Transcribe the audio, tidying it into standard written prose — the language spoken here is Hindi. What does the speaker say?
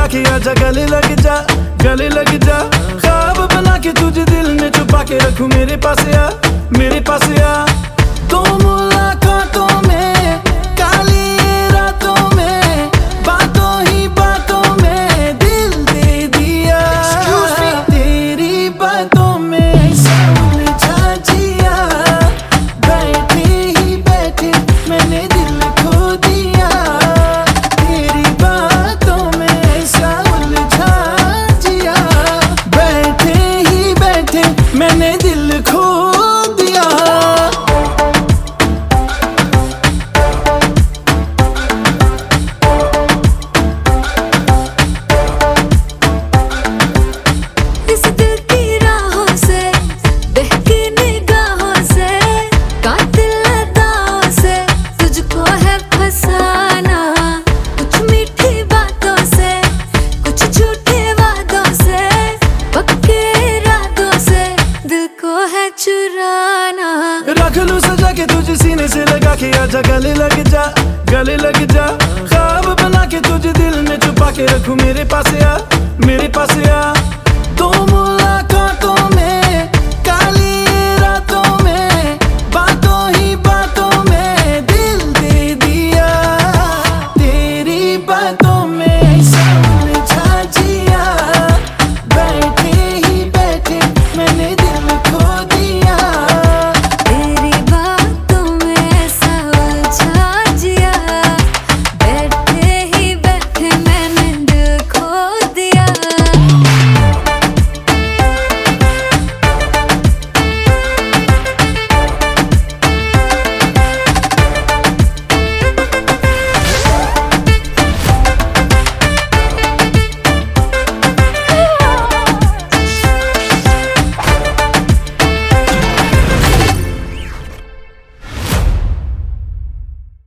के आजा गले लग जा, गले लग जा। ख्वाब बना के तुझे दिल में छुपा के रखूं, मेरे पास आ, मेरे पास आ। तो मुलाकातों में, काली रातों में, बातों ही बातों में दिल दे दिया। तेरी बातों में उलझा जिया, बैठे ही बैठे मैंने दिल खो दिया। तेरी बातों में ऐसा उलझा जिया, बैठे ही बैठे मैंने दिल खो दिया। इस दिल की राहों से, बहकी निगाहों से, कातिल अदाओं से तुझको है फसाना। कुछ मीठी बातों से, कुछ झूठे वादों से, पक्के इरादों से दिल को है चुराना। रख लूं सजा के तुझे सीने से लगा के, आजा गले लग जा, गले लग जा। ख्वाब बना के तुझे दिल में छुपा के रखूं, मेरे पास आ, मेरे पास आ। तो मुलाकातों में